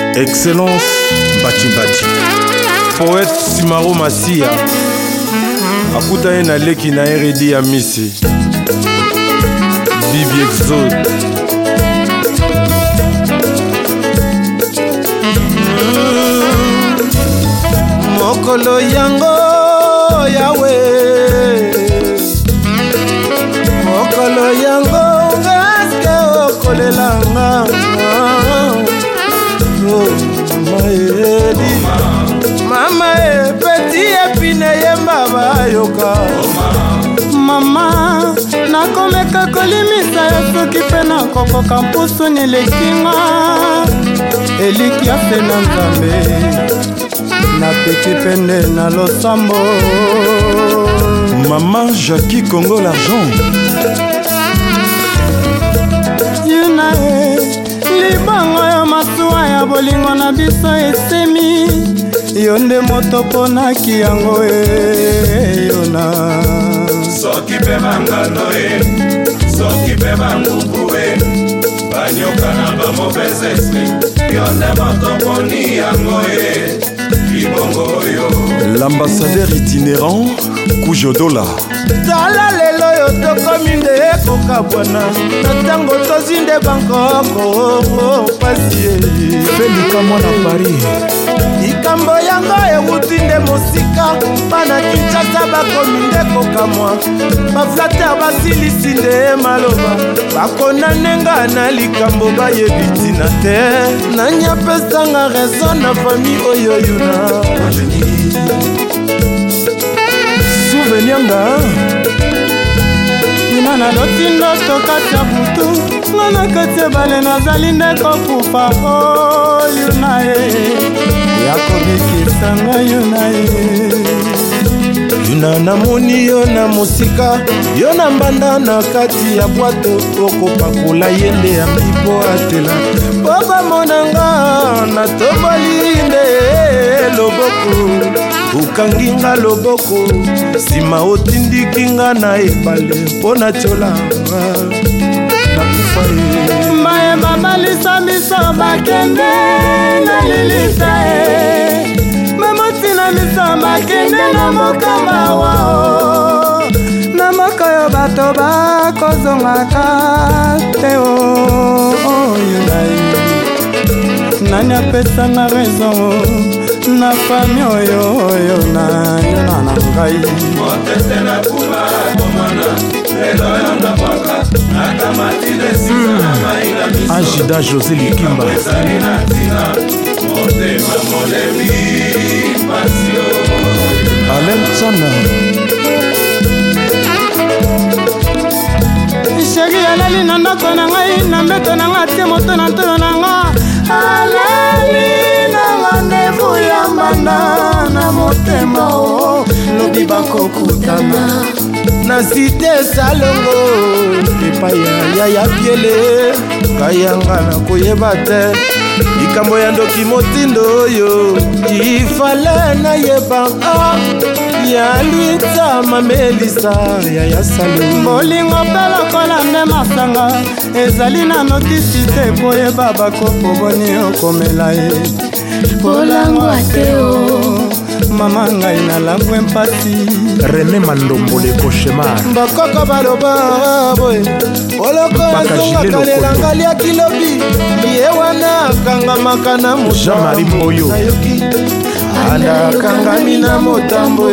Excellence Bati Poète Simaro Masia akuta ye na leki na RD ya misi Bibi Exode mokolo yango yawe mokolo yango ngaske okolelanga mama e peti epine yemba bayoka mama nakomeka kolimisa yo soki mpe nakokoka mpusu nilekinga eliki afe na nzambe napeki pende na losambo Maman Jackie Congo l'argent yuna libongo yo masuwa ya bolingo na biso esemi yo nde moto ponaki yango yona soki mpe bangano soki mpe bangubu banyoka na bamauvaise esprit yo nde moto poni yango libongo oyo l'ambassadeur itinérant Kujodola tala lelo yo tokomi nde ekoka bwana na ntango tozi nde bankoko pasi Felika mwana Paris likambo yango ewuti nde mosika bana Kinshasa bakomi nde kokamwa baflater basilisi nde maloba bakonanenga na likambo bayebi ntina te nanyapesanga raison na fami oyo yuna souvenir nga ina na lotindo tokati ya butu nga na kati ebale nazali nde kokufa yuna yakobikisanga yuna yuna namoni yo na mosika yo na mbanda na kati ya bwato okopakola ye nde ya mbipo atela po bamonanga na toboli nde loboko ukanginga loboko sima otindikinga na ebale mpo na tiolanga nakufa ye maye babalisa miso bakende na lilisa mamotina miso bakende na mokamba wao na moko yo bato bakozongaka te oyunai nani apesanga raison na fami oyo na ngai motete na kuma komana lelo yo ndapaka nakamati desisa na mai na miso Ajida José Likimba ezali na ntina motema molemi pasio Alain Tsana sheri alali na ndako na ngai na mbeto na nga tie moto na ntolo na nga alali na randevu ya mbanda na motema lobi bakokutana na site salongo epai ya yaya piele kayanga na koyeba te likambo ya ndoki motindo oyo ifale nayebanga ya lwita mamelisa yaya salongo bolingo mpe lokola nde masanga ezali na notisi te koyeba bakopo boni okomela ye polangwa te mama ngai nalangwe mpasi René Mandombo le cauchemar bakoko baloba boye oloko azongakalela lia kilobi ye wana akangamaka na Jean-Marie Mboyo nayoki andakangami na motambo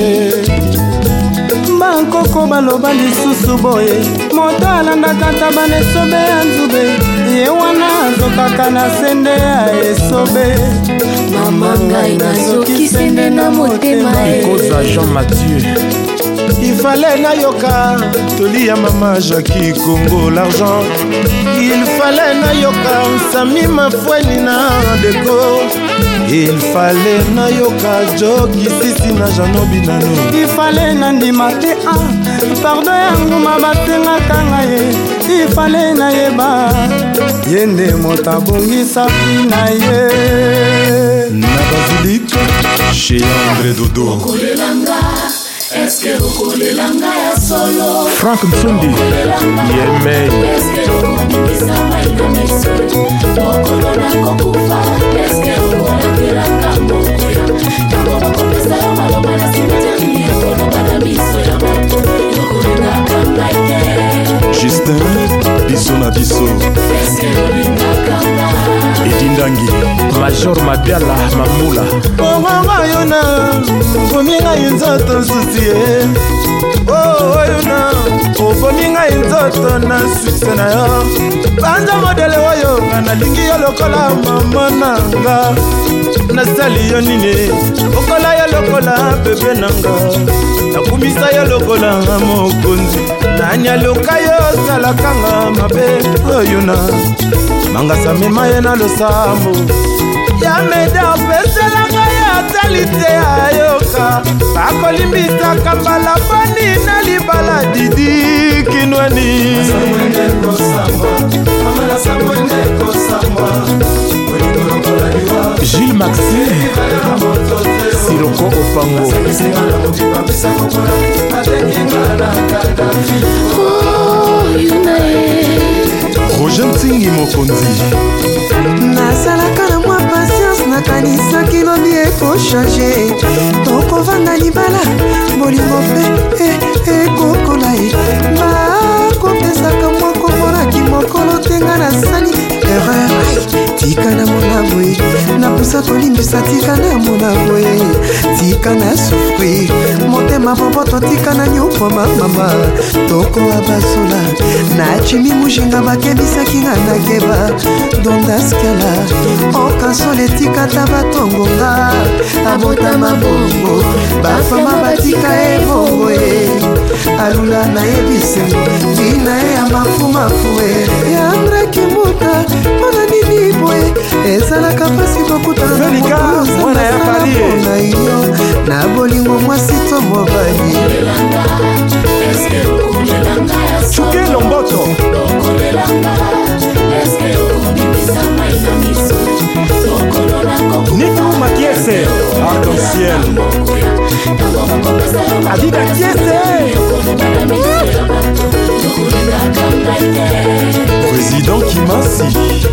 bankoko baloba lisusu boye moto alandaka tabana esobe ya nzube ye wana azokaka na sende ya esobe mama ngai nazoki sende na motema Koza Jean Mathieu il fallait nayoka toli ya mama Jackie Congo l'argent il fallait nayoka Sami Mafweni na deko il fallait nayoka Joki Sisi na Janobi nano il fallait nandima te pardon yangu mabatengaka ngai il fallait nayeba yende motabongisa na ye na basilique chez André Dodo Est-ce que vous voulez l'anga solo? Frank Msundi Yemei Est-ce que vous voulez l'anga solo? Ndangi Major Mabiala Mamula Mama yona Bominga inzoto susi Oyona Bominga inzoto na succès na yo Banza modele oyo Nalingi yo lokola mama nanga Nasali yo nine Okola yo lokola bebe nanga Nakumisa yo lokola mokonzi Nanyaluka yo salakanga mabe Oyona Mangasa mema ye na losambo Ya meda peselanga ya talite ayoka Bakolimbisa kambala bani na libala didi kinwani Gilles Maxime Siroko Opango Roger Ntingi Mokonzi Nasalaka na mwa patience nakanisaki lobi ekochange tokovanda libala bolingo mpe ekokola ye bakopesaka mwa komonaki mokolo tenga nasali erreur tika na mona boye napusa kolimbisa tika na mona boye tika na souffrir motema boboto tika na nyokoma mama tokoa basola nachimi mushinga bakebisaki nga nakeba dondaskala okasole tika ta batongonga abotama bongo bafama batika ebongo e alula na yebisengo bina ye ya mafumafue yambraki muta mpona nini boye ezalaka pasi kokutana na iyo na bolingo mwasi to mobali Chuke Lomboto Nico Makiese Arc-en-ciel Adida Kiese Président Kimasi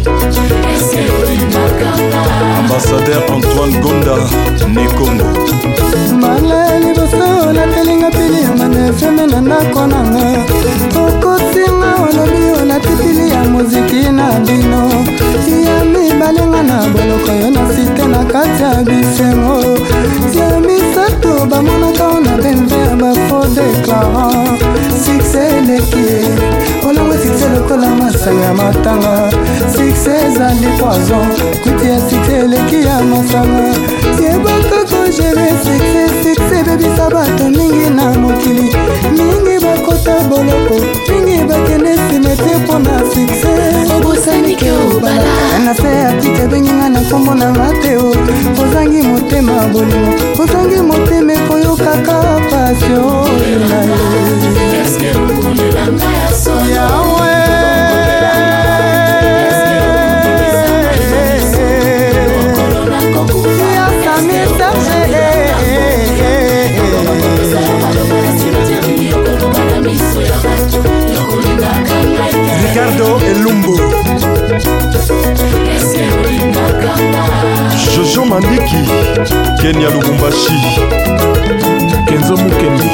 Ambassadeur Antoine Gonda Nekongo Malali boso natelinga pili ya manefeme na ndako nanga okosinga olobi olatipili ya muziki na bino ya mibalenga na boloko yo na site na kati ya bisengo ya misato bamonaka ona bembe ya bafo deklarant sukse eleki olango sukse lokola masanga ya matanga sukse ezali poison kuti ya sukse eleki ya masanga yebaka kogere sukse bebisa bato mingi na mokili mingi bakota boloko mingi bakende simete mpona sukse obosanike obala na se ya pite benginga na nkombo na mateo ozangi motema bolingo ozangi motema ekoyokaka pasio na yo yawe Ricardo Elumbo Jojo Mandiki Kenya Lubumbashi Kenzo Mukendi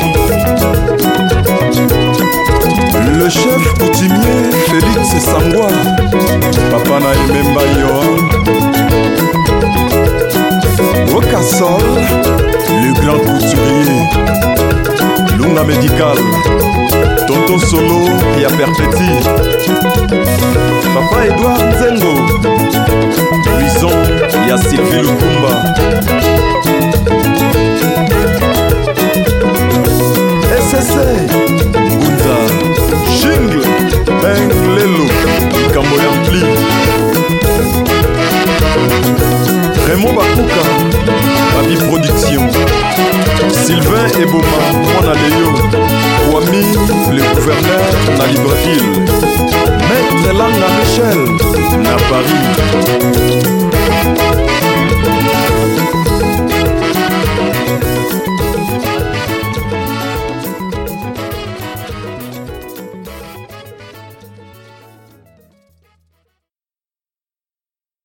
Le chef coutumier Félix Sangwa Papa na Ememba Yohan Okassol Le grand couturier Lunga Médical Tonton Solo et à Perpéti Papa Edouard Nzengo Luison et à Sylvie Lukumba SSC Ngunza Jingle Ben Lelo Kamboyampli Raymond Bakuka Babi Production Sylvain Eboma Mwana Leyo Kwami le gouverneur na Libreville Maître Langa Michel na Paris